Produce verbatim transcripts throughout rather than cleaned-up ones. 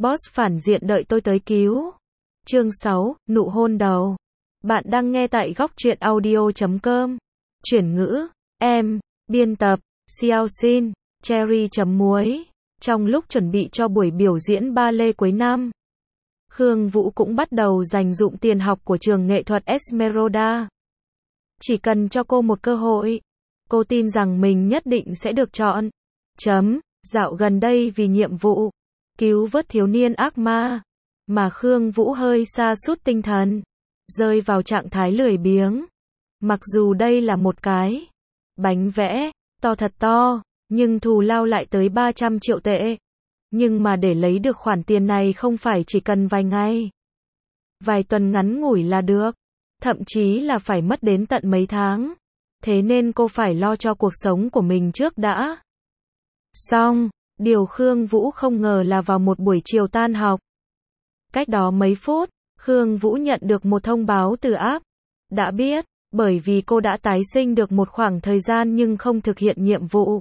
Boss phản diện đợi tôi tới cứu. Chương sáu, nụ hôn đầu. Bạn đang nghe tại góc truyện audio chấm com. Chuyển ngữ, em, biên tập, Xiao Xin, Cherry chấm muối. Trong lúc chuẩn bị cho buổi biểu diễn ballet cuối năm, Khương Vũ cũng bắt đầu dành dụm tiền học của trường nghệ thuật Esmeralda. Chỉ cần cho cô một cơ hội, cô tin rằng mình nhất định sẽ được chọn. Chấm, dạo gần đây vì nhiệm vụ cứu vớt thiếu niên ác ma, mà Khương Vũ hơi sa sút tinh thần, rơi vào trạng thái lười biếng. Mặc dù đây là một cái bánh vẽ to thật to, nhưng thù lao lại tới ba trăm triệu tệ. Nhưng mà để lấy được khoản tiền này không phải chỉ cần vài ngày, vài tuần ngắn ngủi là được, thậm chí là phải mất đến tận mấy tháng. Thế nên cô phải lo cho cuộc sống của mình trước đã. Xong, điều Khương Vũ không ngờ là vào một buổi chiều tan học, cách đó mấy phút, Khương Vũ nhận được một thông báo từ app. Đã biết, bởi vì cô đã tái sinh được một khoảng thời gian nhưng không thực hiện nhiệm vụ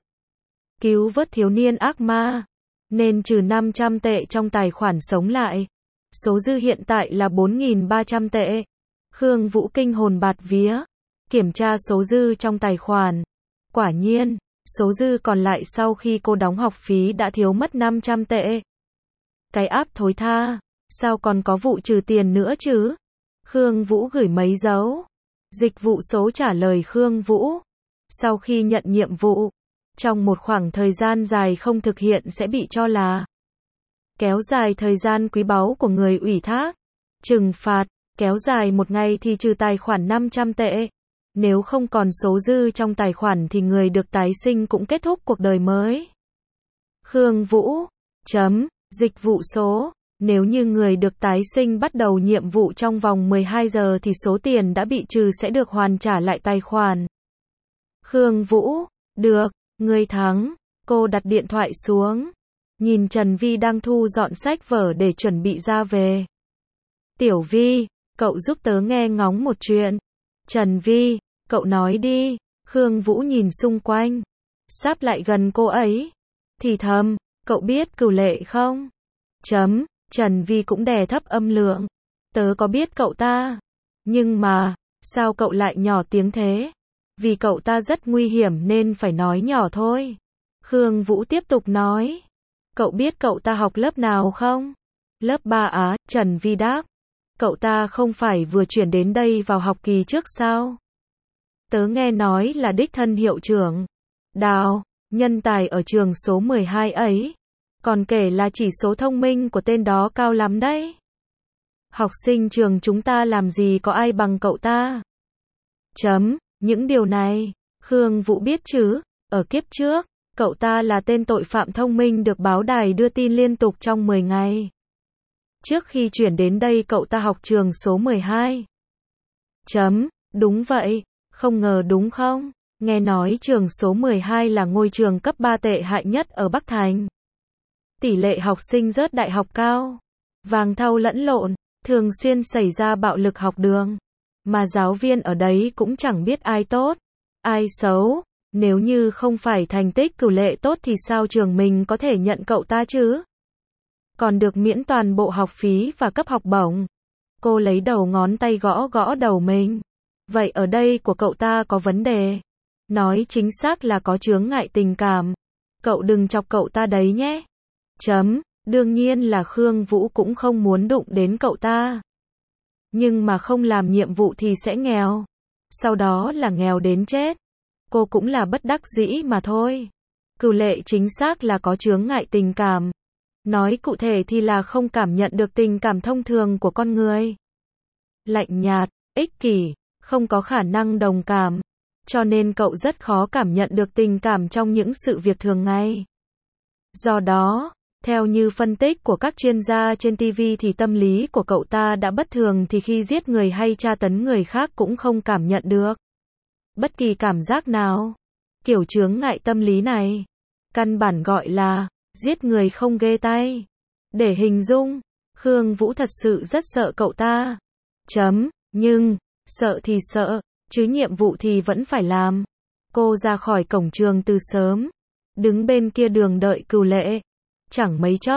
cứu vớt thiếu niên ác ma, nên trừ năm trăm tệ trong tài khoản sống lại. Số dư hiện tại là bốn nghìn ba trăm tệ. Khương Vũ kinh hồn bạt vía, kiểm tra số dư trong tài khoản. Quả nhiên, số dư còn lại sau khi cô đóng học phí đã thiếu mất năm trăm tệ. Cái app thối tha, sao còn có vụ trừ tiền nữa chứ? Khương Vũ gửi mấy dấu. Dịch vụ số trả lời Khương Vũ, sau khi nhận nhiệm vụ, trong một khoảng thời gian dài không thực hiện sẽ bị cho là kéo dài thời gian quý báu của người ủy thác. Trừng phạt, kéo dài một ngày thì trừ tài khoản năm trăm tệ. Nếu không còn số dư trong tài khoản thì người được tái sinh cũng kết thúc cuộc đời mới. Khương Vũ, chấm, dịch vụ số. Nếu như người được tái sinh bắt đầu nhiệm vụ trong vòng mười hai giờ thì số tiền đã bị trừ sẽ được hoàn trả lại tài khoản. Khương Vũ, được, người thắng. Cô đặt điện thoại xuống, nhìn Trần Vi đang thu dọn sách vở để chuẩn bị ra về. Tiểu Vi, cậu giúp tớ nghe ngóng một chuyện. Trần Vi, cậu nói đi. Khương Vũ nhìn xung quanh, sắp lại gần cô ấy, thì thầm, cậu biết Cửu Lệ không? Chấm, Trần Vi cũng đè thấp âm lượng. Tớ có biết cậu ta, nhưng mà, sao cậu lại nhỏ tiếng thế? Vì cậu ta rất nguy hiểm nên phải nói nhỏ thôi. Khương Vũ tiếp tục nói, cậu biết cậu ta học lớp nào không? Lớp ba á, Trần Vi đáp. Cậu ta không phải vừa chuyển đến đây vào học kỳ trước sao? Tớ nghe nói là đích thân hiệu trưởng Đào, nhân tài ở trường số mười hai ấy, còn kể là chỉ số thông minh của tên đó cao lắm đấy. Học sinh trường chúng ta làm gì có ai bằng cậu ta. Chấm, những điều này, Khương Vũ biết chứ, ở kiếp trước, cậu ta là tên tội phạm thông minh được báo đài đưa tin liên tục trong mười ngày. Trước khi chuyển đến đây cậu ta học trường số mười hai. Chấm, đúng vậy, không ngờ đúng không? Nghe nói trường số mười hai là ngôi trường cấp ba tệ hại nhất ở Bắc Thành. Tỷ lệ học sinh rớt đại học cao, vàng thau lẫn lộn, thường xuyên xảy ra bạo lực học đường. Mà giáo viên ở đấy cũng chẳng biết ai tốt, ai xấu. Nếu như không phải thành tích Cửu Lệ tốt thì sao trường mình có thể nhận cậu ta chứ? Còn được miễn toàn bộ học phí và cấp học bổng. Cô lấy đầu ngón tay gõ gõ đầu mình. Vậy ở đây của cậu ta có vấn đề. Nói chính xác là có chướng ngại tình cảm. Cậu đừng chọc cậu ta đấy nhé. Chấm, đương nhiên là Khương Vũ cũng không muốn đụng đến cậu ta. Nhưng mà không làm nhiệm vụ thì sẽ nghèo. Sau đó là nghèo đến chết. Cô cũng là bất đắc dĩ mà thôi. Cửu Lệ chính xác là có chướng ngại tình cảm. Nói cụ thể thì là không cảm nhận được tình cảm thông thường của con người. Lạnh nhạt, ích kỷ, không có khả năng đồng cảm. Cho nên cậu rất khó cảm nhận được tình cảm trong những sự việc thường ngày. Do đó, theo như phân tích của các chuyên gia trên ti vi thì tâm lý của cậu ta đã bất thường thì khi giết người hay tra tấn người khác cũng không cảm nhận được bất kỳ cảm giác nào. Kiểu chướng ngại tâm lý này, căn bản gọi là giết người không ghê tay. Để hình dung, Khương Vũ thật sự rất sợ cậu ta. Chấm, nhưng, sợ thì sợ, chứ nhiệm vụ thì vẫn phải làm. Cô ra khỏi cổng trường từ sớm, đứng bên kia đường đợi Cửu Lệ. Chẳng mấy chốc,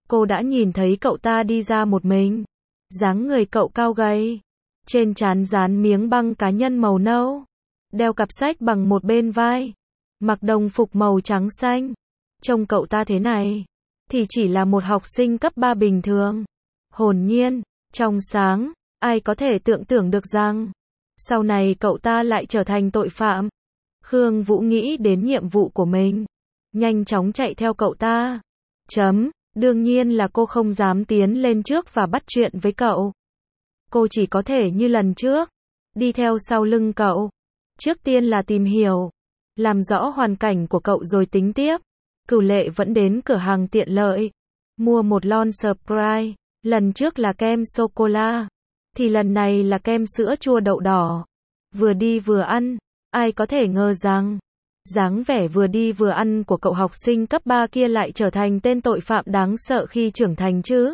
cô đã nhìn thấy cậu ta đi ra một mình. Dáng người cậu cao gầy, trên trán dán miếng băng cá nhân màu nâu, đeo cặp sách bằng một bên vai, mặc đồng phục màu trắng xanh. Trông cậu ta thế này, thì chỉ là một học sinh cấp ba bình thường. Hồn nhiên, trong sáng, ai có thể tưởng tượng được rằng, sau này cậu ta lại trở thành tội phạm. Khương Vũ nghĩ đến nhiệm vụ của mình, nhanh chóng chạy theo cậu ta. Chấm, đương nhiên là cô không dám tiến lên trước và bắt chuyện với cậu. Cô chỉ có thể như lần trước, đi theo sau lưng cậu. Trước tiên là tìm hiểu, làm rõ hoàn cảnh của cậu rồi tính tiếp. Cửu Lệ vẫn đến cửa hàng tiện lợi, mua một lon surprise. Lần trước là kem sô-cô-la, thì lần này là kem sữa chua đậu đỏ. Vừa đi vừa ăn, ai có thể ngờ rằng, dáng vẻ vừa đi vừa ăn của cậu học sinh cấp ba kia lại trở thành tên tội phạm đáng sợ khi trưởng thành chứ.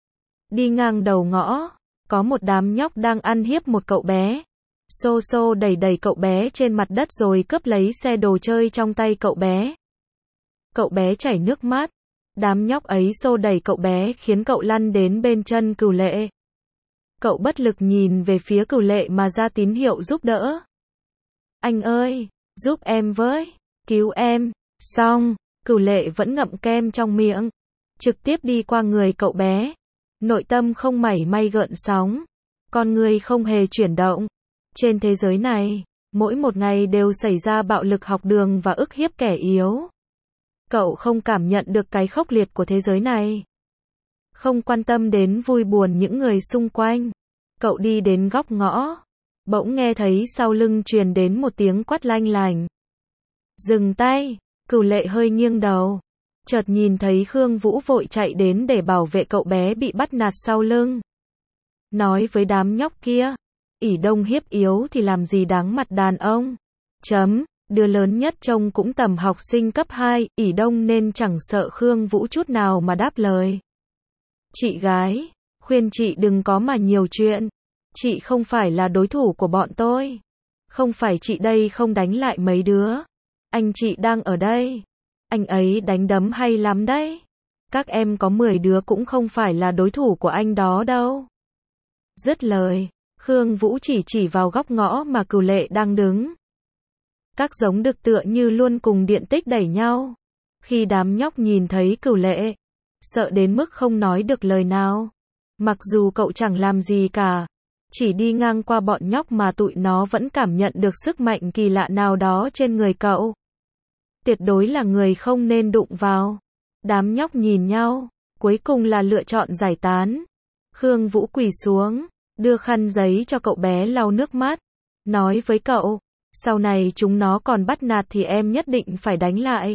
Đi ngang đầu ngõ, có một đám nhóc đang ăn hiếp một cậu bé. Xô xô đẩy đẩy cậu bé trên mặt đất rồi cướp lấy xe đồ chơi trong tay cậu bé. Cậu bé chảy nước mắt. Đám nhóc ấy xô đẩy cậu bé khiến cậu lăn đến bên chân Cửu Lệ. Cậu bất lực nhìn về phía Cửu Lệ mà ra tín hiệu giúp đỡ. Anh ơi, giúp em với, cứu em. Xong, Cửu Lệ vẫn ngậm kem trong miệng, trực tiếp đi qua người cậu bé. Nội tâm không mảy may gợn sóng, con người không hề chuyển động. Trên thế giới này, mỗi một ngày đều xảy ra bạo lực học đường và ức hiếp kẻ yếu. Cậu không cảm nhận được cái khốc liệt của thế giới này. Không quan tâm đến vui buồn những người xung quanh. Cậu đi đến góc ngõ. Bỗng nghe thấy sau lưng truyền đến một tiếng quát lanh lành. Dừng tay. Cửu Lệ hơi nghiêng đầu. Chợt nhìn thấy Khương Vũ vội chạy đến để bảo vệ cậu bé bị bắt nạt sau lưng. Nói với đám nhóc kia. Ỷ Đông hiếp yếu thì làm gì đáng mặt đàn ông. Chấm. Đứa lớn nhất trông cũng tầm học sinh cấp hai, Ỷ Đông nên chẳng sợ Khương Vũ chút nào mà đáp lời. Chị gái, khuyên chị đừng có mà nhiều chuyện. Chị không phải là đối thủ của bọn tôi. Không phải chị đây không đánh lại mấy đứa. Anh chị đang ở đây. Anh ấy đánh đấm hay lắm đấy. Các em có mười đứa cũng không phải là đối thủ của anh đó đâu. Dứt lời, Khương Vũ chỉ chỉ vào góc ngõ mà Cửu Lệ đang đứng. Các giống đực tựa như luôn cùng điện tích đẩy nhau. Khi đám nhóc nhìn thấy Cửu Lệ, sợ đến mức không nói được lời nào. Mặc dù cậu chẳng làm gì cả, chỉ đi ngang qua bọn nhóc mà tụi nó vẫn cảm nhận được sức mạnh kỳ lạ nào đó trên người cậu. Tuyệt đối là người không nên đụng vào. Đám nhóc nhìn nhau, cuối cùng là lựa chọn giải tán. Khương Vũ quỳ xuống, đưa khăn giấy cho cậu bé lau nước mắt, nói với cậu. Sau này chúng nó còn bắt nạt thì em nhất định phải đánh lại.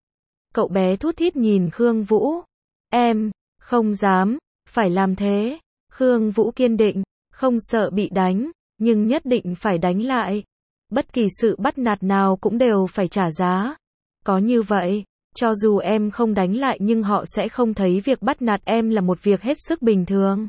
Cậu bé thút thít nhìn Khương Vũ. Em, không dám, phải làm thế. Khương Vũ kiên định, không sợ bị đánh, nhưng nhất định phải đánh lại. Bất kỳ sự bắt nạt nào cũng đều phải trả giá. Có như vậy, cho dù em không đánh lại nhưng họ sẽ không thấy việc bắt nạt em là một việc hết sức bình thường.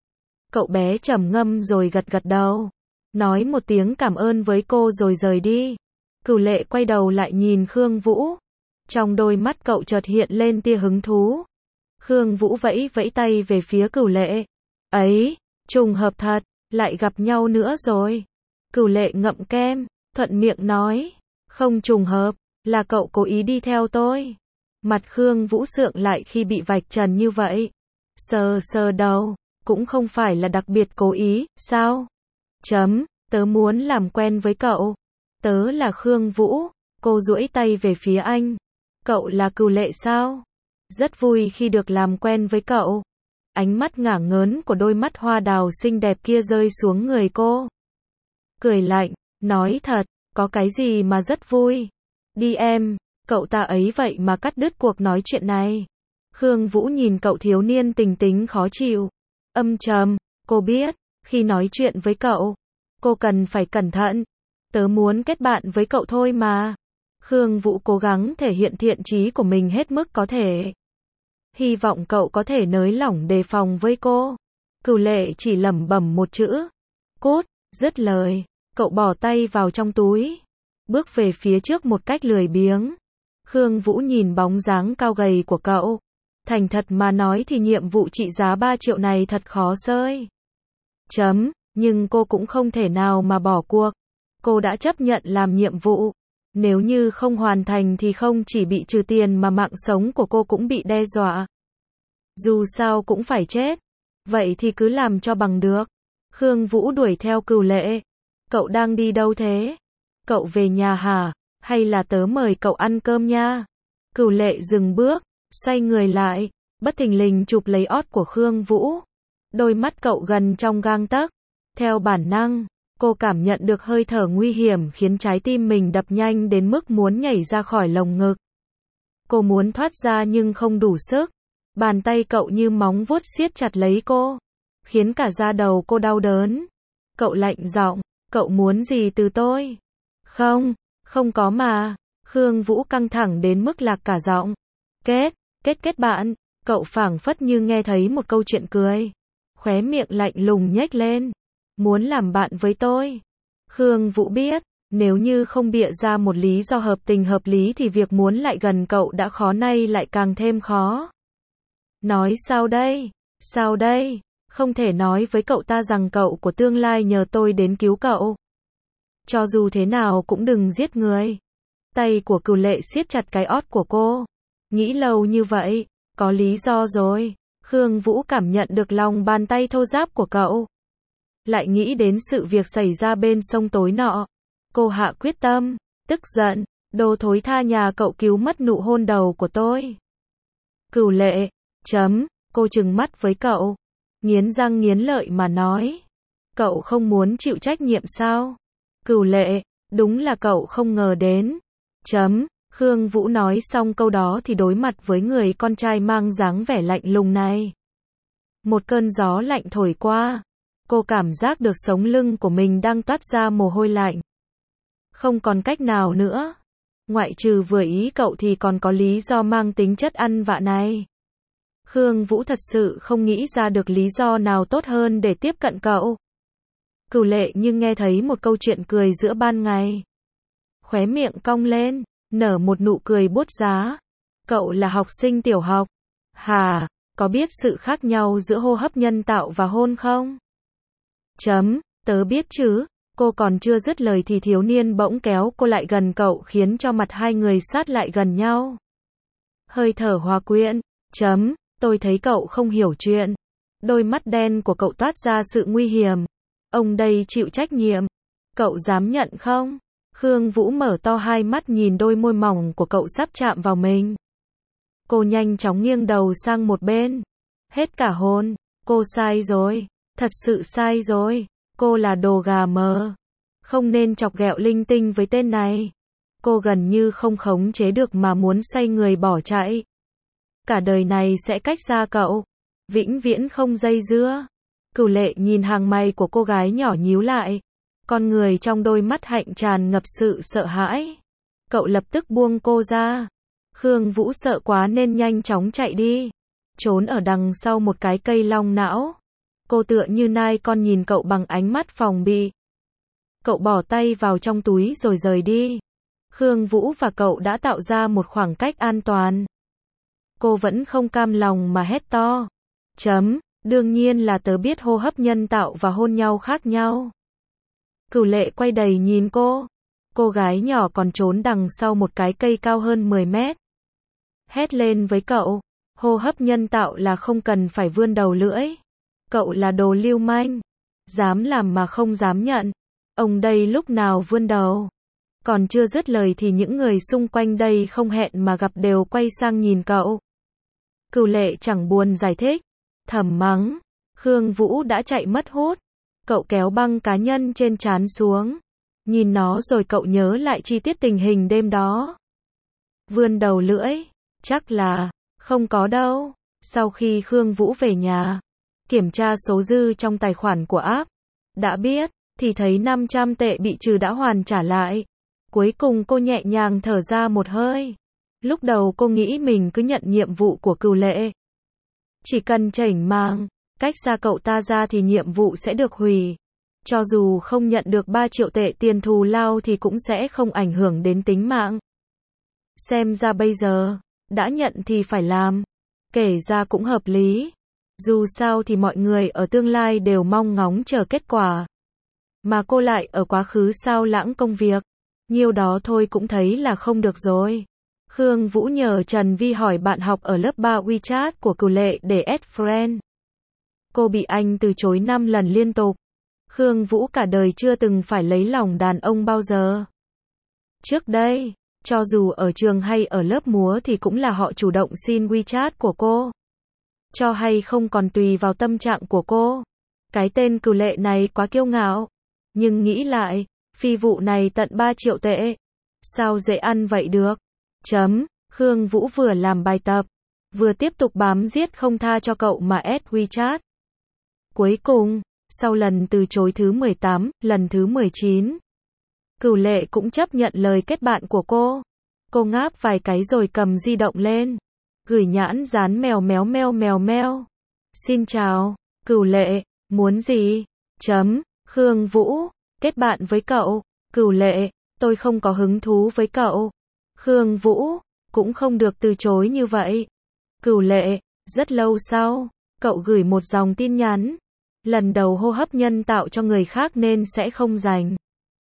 Cậu bé trầm ngâm rồi gật gật đầu. Nói một tiếng cảm ơn với cô rồi rời đi. Cửu Lệ quay đầu lại nhìn Khương Vũ. Trong đôi mắt cậu chợt hiện lên tia hứng thú. Khương Vũ vẫy vẫy tay về phía Cửu Lệ. Ấy, trùng hợp thật, lại gặp nhau nữa rồi. Cửu Lệ ngậm kem, thuận miệng nói. Không trùng hợp, là cậu cố ý đi theo tôi. Mặt Khương Vũ sượng lại khi bị vạch trần như vậy. Sờ sờ đầu, cũng không phải là đặc biệt cố ý, sao? Chấm, tớ muốn làm quen với cậu. Tớ là Khương Vũ. Cô duỗi tay về phía anh. Cậu là Cửu Lệ sao? Rất vui khi được làm quen với cậu. Ánh mắt ngả ngớn của đôi mắt hoa đào xinh đẹp kia rơi xuống người cô. Cười lạnh, nói thật, có cái gì mà rất vui. Đi em, cậu ta ấy vậy mà cắt đứt cuộc nói chuyện này. Khương Vũ nhìn cậu thiếu niên tình tính khó chịu. Âm trầm, cô biết. Khi nói chuyện với cậu, cô cần phải cẩn thận. Tớ muốn kết bạn với cậu thôi mà. Khương Vũ cố gắng thể hiện thiện chí của mình hết mức có thể. Hy vọng cậu có thể nới lỏng đề phòng với cô. Cửu Lệ chỉ lẩm bẩm một chữ. Cút, dứt lời. Cậu bỏ tay vào trong túi. Bước về phía trước một cách lười biếng. Khương Vũ nhìn bóng dáng cao gầy của cậu. Thành thật mà nói thì nhiệm vụ trị giá ba triệu này thật khó xơi. Chấm, nhưng cô cũng không thể nào mà bỏ cuộc. Cô đã chấp nhận làm nhiệm vụ. Nếu như không hoàn thành thì không chỉ bị trừ tiền mà mạng sống của cô cũng bị đe dọa. Dù sao cũng phải chết. Vậy thì cứ làm cho bằng được. Khương Vũ đuổi theo Cửu Lệ. Cậu đang đi đâu thế? Cậu về nhà hả? Hay là tớ mời cậu ăn cơm nha? Cửu Lệ dừng bước, xoay người lại, bất thình lình chụp lấy ót của Khương Vũ. Đôi mắt cậu gần trong gang tấc. Theo bản năng, cô cảm nhận được hơi thở nguy hiểm khiến trái tim mình đập nhanh đến mức muốn nhảy ra khỏi lồng ngực. Cô muốn thoát ra nhưng không đủ sức. Bàn tay cậu như móng vuốt siết chặt lấy cô, khiến cả da đầu cô đau đớn. Cậu lạnh giọng, cậu muốn gì từ tôi? Không, không có mà. Khương Vũ căng thẳng đến mức lạc cả giọng. Kết, kết kết bạn. Cậu phảng phất như nghe thấy một câu chuyện cười. Khóe miệng lạnh lùng nhếch lên. Muốn làm bạn với tôi. Khương Vũ biết, nếu như không bịa ra một lý do hợp tình hợp lý thì việc muốn lại gần cậu đã khó nay lại càng thêm khó. Nói sao đây? Sao đây? Không thể nói với cậu ta rằng cậu của tương lai nhờ tôi đến cứu cậu. Cho dù thế nào cũng đừng giết người. Tay của Cửu Lệ siết chặt cái ót của cô. Nghĩ lâu như vậy, có lý do rồi. Khương Vũ cảm nhận được lòng bàn tay thô ráp của cậu. Lại nghĩ đến sự việc xảy ra bên sông tối nọ. Cô hạ quyết tâm, tức giận, đồ thối tha nhà cậu cứu mất nụ hôn đầu của tôi. Cửu Lệ, chấm, cô trừng mắt với cậu. Nghiến răng nghiến lợi mà nói. Cậu không muốn chịu trách nhiệm sao? Cửu Lệ, đúng là cậu không ngờ đến. Chấm, Khương Vũ nói xong câu đó thì đối mặt với người con trai mang dáng vẻ lạnh lùng này. Một cơn gió lạnh thổi qua. Cô cảm giác được sống lưng của mình đang toát ra mồ hôi lạnh. Không còn cách nào nữa. Ngoại trừ vừa ý cậu thì còn có lý do mang tính chất ăn vạ này. Khương Vũ thật sự không nghĩ ra được lý do nào tốt hơn để tiếp cận cậu. Cửu Lệ như nghe thấy một câu chuyện cười giữa ban ngày. Khóe miệng cong lên, nở một nụ cười buốt giá. Cậu là học sinh tiểu học. Hà, có biết sự khác nhau giữa hô hấp nhân tạo và hôn không? Chấm, tớ biết chứ. Cô còn chưa dứt lời thì thiếu niên bỗng kéo cô lại gần cậu khiến cho mặt hai người sát lại gần nhau. Hơi thở hòa quyện. Chấm, tôi thấy cậu không hiểu chuyện. Đôi mắt đen của cậu toát ra sự nguy hiểm. Ông đây chịu trách nhiệm. Cậu dám nhận không? Khương Vũ mở to hai mắt nhìn đôi môi mỏng của cậu sắp chạm vào mình. Cô nhanh chóng nghiêng đầu sang một bên. Hết cả hồn. Cô sai rồi. Thật sự sai rồi. Cô là đồ gà mờ. Không nên chọc ghẹo linh tinh với tên này. Cô gần như không khống chế được mà muốn xoay người bỏ chạy. Cả đời này sẽ cách xa cậu. Vĩnh viễn không dây dưa. Cửu Lệ nhìn hàng mày của cô gái nhỏ nhíu lại. Con người trong đôi mắt hạnh tràn ngập sự sợ hãi. Cậu lập tức buông cô ra. Khương Vũ sợ quá nên nhanh chóng chạy đi. Trốn ở đằng sau một cái cây long não. Cô tựa như nai con nhìn cậu bằng ánh mắt phòng bị. Cậu bỏ tay vào trong túi rồi rời đi. Khương Vũ và cậu đã tạo ra một khoảng cách an toàn. Cô vẫn không cam lòng mà hét to. Chấm, đương nhiên là tớ biết hô hấp nhân tạo và hôn nhau khác nhau. Cửu Lệ quay đầy nhìn cô. Cô gái nhỏ còn trốn đằng sau một cái cây cao hơn mười mét. Hét lên với cậu. Hô hấp nhân tạo là không cần phải vươn đầu lưỡi. Cậu là đồ lưu manh. Dám làm mà không dám nhận. Ông đây lúc nào vươn đầu. Còn chưa dứt lời thì những người xung quanh đây không hẹn mà gặp đều quay sang nhìn cậu. Cửu Lệ chẳng buồn giải thích. Thầm mắng. Khương Vũ đã chạy mất hút. Cậu kéo băng cá nhân trên trán xuống. Nhìn nó rồi cậu nhớ lại chi tiết tình hình đêm đó. Vươn đầu lưỡi. Chắc là không có đâu. Sau khi Khương Vũ về nhà, kiểm tra số dư trong tài khoản của app. Đã biết, thì thấy năm trăm tệ bị trừ đã hoàn trả lại. Cuối cùng cô nhẹ nhàng thở ra một hơi. Lúc đầu cô nghĩ mình cứ nhận nhiệm vụ của Cửu Lệ. Chỉ cần chảnh màng, cách xa cậu ta ra thì nhiệm vụ sẽ được hủy. Cho dù không nhận được ba triệu tệ tiền thù lao thì cũng sẽ không ảnh hưởng đến tính mạng. Xem ra bây giờ, đã nhận thì phải làm. Kể ra cũng hợp lý. Dù sao thì mọi người ở tương lai đều mong ngóng chờ kết quả. Mà cô lại ở quá khứ sao lãng công việc. Nhiêu đó thôi cũng thấy là không được rồi. Khương Vũ nhờ Trần Vi hỏi bạn học ở lớp ba WeChat của Cửu Lệ để add friend. Cô bị anh từ chối năm lần liên tục. Khương Vũ cả đời chưa từng phải lấy lòng đàn ông bao giờ. Trước đây, cho dù ở trường hay ở lớp múa thì cũng là họ chủ động xin WeChat của cô. Cho hay không còn tùy vào tâm trạng của cô. Cái tên Cửu Lệ này quá kiêu ngạo. Nhưng nghĩ lại, phi vụ này tận ba triệu tệ. Sao dễ ăn vậy được? Chấm, Khương Vũ vừa làm bài tập, vừa tiếp tục bám giết không tha cho cậu mà add WeChat. Cuối cùng, sau lần từ chối thứ mười tám, lần thứ mười chín, Cửu Lệ cũng chấp nhận lời kết bạn của cô. Cô ngáp vài cái rồi cầm di động lên, gửi nhãn dán mèo méo meo mèo meo. Xin chào, Cửu Lệ, muốn gì? Chấm, Khương Vũ, kết bạn với cậu. Cửu Lệ, tôi không có hứng thú với cậu. Khương Vũ, cũng không được từ chối như vậy. Cửu Lệ, rất lâu sau, cậu gửi một dòng tin nhắn. Lần đầu hô hấp nhân tạo cho người khác nên sẽ không dành.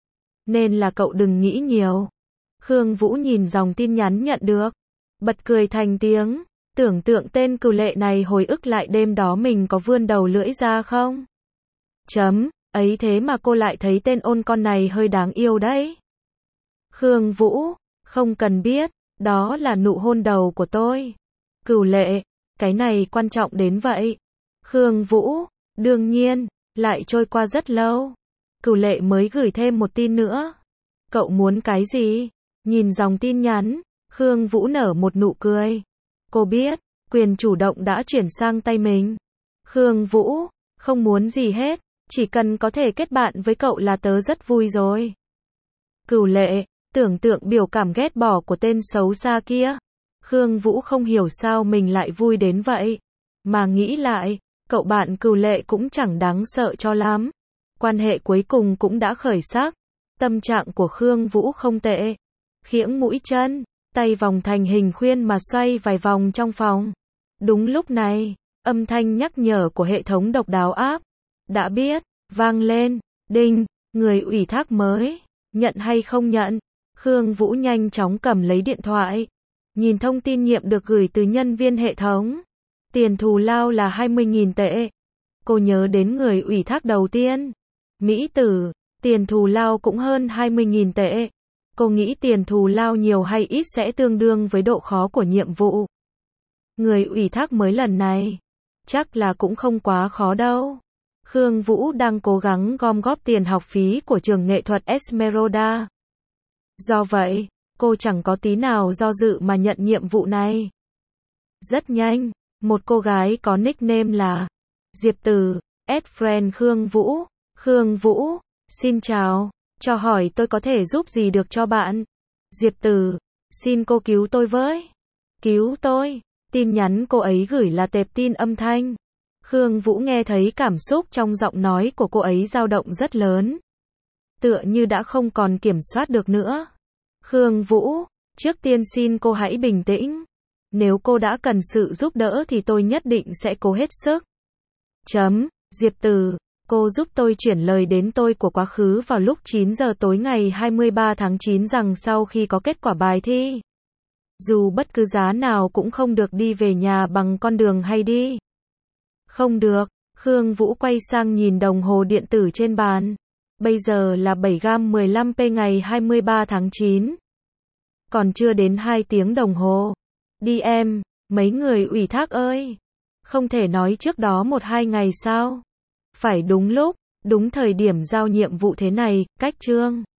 Nên là cậu đừng nghĩ nhiều. Khương Vũ nhìn dòng tin nhắn nhận được, bật cười thành tiếng, tưởng tượng tên Cửu Lệ này hồi ức lại đêm đó mình có vươn đầu lưỡi ra không. Chấm, ấy thế mà cô lại thấy tên ôn con này hơi đáng yêu đấy. Khương Vũ, không cần biết, đó là nụ hôn đầu của tôi. Cửu Lệ, cái này quan trọng đến vậy. Khương Vũ, đương nhiên, lại trôi qua rất lâu. Cửu Lệ mới gửi thêm một tin nữa. Cậu muốn cái gì? Nhìn dòng tin nhắn, Khương Vũ nở một nụ cười. Cô biết, quyền chủ động đã chuyển sang tay mình. Khương Vũ, không muốn gì hết, chỉ cần có thể kết bạn với cậu là tớ rất vui rồi. Cửu Lệ, tưởng tượng biểu cảm ghét bỏ của tên xấu xa kia. Khương Vũ không hiểu sao mình lại vui đến vậy. Mà nghĩ lại, cậu bạn Cửu Lệ cũng chẳng đáng sợ cho lắm. Quan hệ cuối cùng cũng đã khởi sắc. Tâm trạng của Khương Vũ không tệ. Khiễng mũi chân, tay vòng thành hình khuyên mà xoay vài vòng trong phòng. Đúng lúc này, âm thanh nhắc nhở của hệ thống độc đáo app đã biết, vang lên. Đinh, người ủy thác mới, nhận hay không nhận? Khương Vũ nhanh chóng cầm lấy điện thoại, nhìn thông tin nhiệm được gửi từ nhân viên hệ thống. Tiền thù lao là hai mươi nghìn tệ. Cô nhớ đến người ủy thác đầu tiên. Mỹ Tử, tiền thù lao cũng hơn hai mươi nghìn tệ. Cô nghĩ tiền thù lao nhiều hay ít sẽ tương đương với độ khó của nhiệm vụ. Người ủy thác mới lần này, chắc là cũng không quá khó đâu. Khương Vũ đang cố gắng gom góp tiền học phí của trường nghệ thuật Esmeralda. Do vậy, cô chẳng có tí nào do dự mà nhận nhiệm vụ này. Rất nhanh, một cô gái có nickname là Diệp Từ, add friend Khương Vũ. Khương Vũ, xin chào, cho hỏi tôi có thể giúp gì được cho bạn? Diệp Từ, xin cô cứu tôi với. Cứu tôi? Tin nhắn cô ấy gửi là tệp tin âm thanh. Khương Vũ nghe thấy cảm xúc trong giọng nói của cô ấy dao động rất lớn. Tựa như đã không còn kiểm soát được nữa. Khương Vũ, trước tiên xin cô hãy bình tĩnh. Nếu cô đã cần sự giúp đỡ thì tôi nhất định sẽ cố hết sức. Chấm, Diệp Từ, cô giúp tôi chuyển lời đến tôi của quá khứ vào lúc chín giờ tối ngày hai mươi ba tháng chín rằng sau khi có kết quả bài thi, dù bất cứ giá nào cũng không được đi về nhà bằng con đường hay đi. Không được, Khương Vũ quay sang nhìn đồng hồ điện tử trên bàn. Bây giờ là bảy giờ mười lăm phút ngày hai mươi ba tháng chín. Còn chưa đến hai tiếng đồng hồ. Đi em, mấy người ủy thác ơi. Không thể nói trước đó một hai ngày sao? Phải đúng lúc, đúng thời điểm giao nhiệm vụ thế này, cách chương.